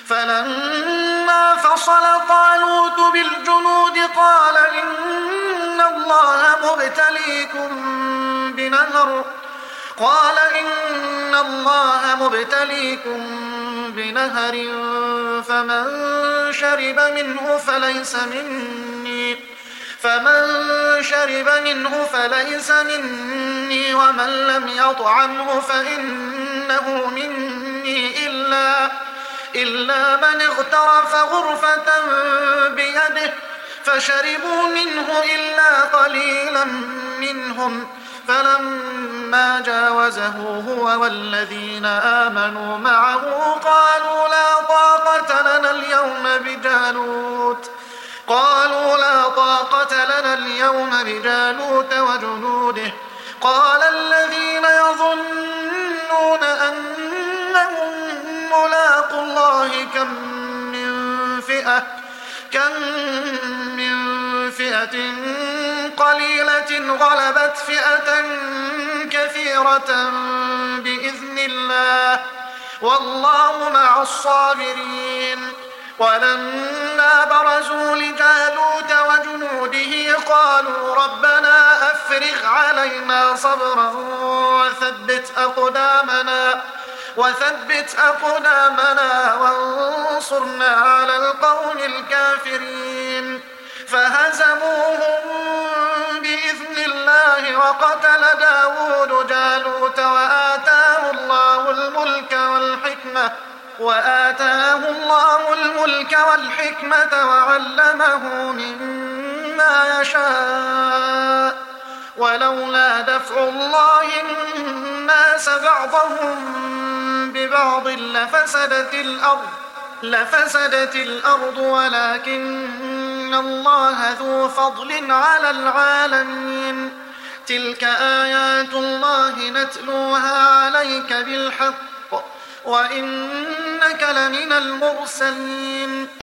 فلما فصل طالوت بالجنود قال إن الله مبتليكم بنهر فمن شرب منه فليس مني ومن لم يطعمه فإنه مني إلا من اغترف غرفة بيده فشربوا منه إلا قليلا منهم فلما جاوزه هو والذين آمنوا معه قالوا لا طاقة لنا اليوم بجالوت وجنوده قال الذين يظنون أنهم ملاقو الله كم من فئة قليلة غلبت فئة كثيرة بإذن الله والله مع الصابرين. ولما برزوا لجالوت وجنوده قالوا ربنا أفرغ علينا صبرا وثبت أقدامنا وانصرنا على القوم الكافرين فهزموهم بإذن الله وقتل داود جالوت وآتاه الله الملك والحكمة وعلمه مما يشاء ولولا دفع الله الناس بعضهم ببعض لفسدت الأرض ولكن الله ذو فضل على العالمين. تلك آيات الله نتلوها عليك بالحق وإنك لمن المرسلين.